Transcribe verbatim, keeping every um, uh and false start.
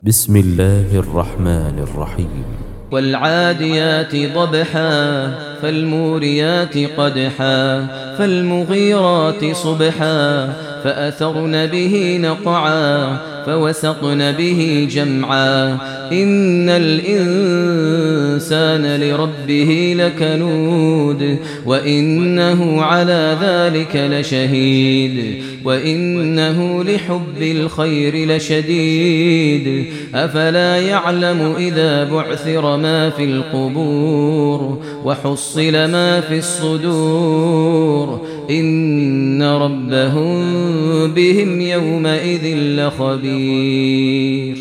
بسم الله الرحمن الرحيم. والعاديات ضبحا فالموريات قدحا فالمغيرات صبحا فأثرن به نقعا فوسطن به جمعا إن الإنسان لربه لكنود وإنه على ذلك لشهيد وإنه لحب الخير لشديد أفلا يعلم إذا بعثر ما في القبور وحصل ما في الصدور إن ربهم بهم يومئذ لخبير.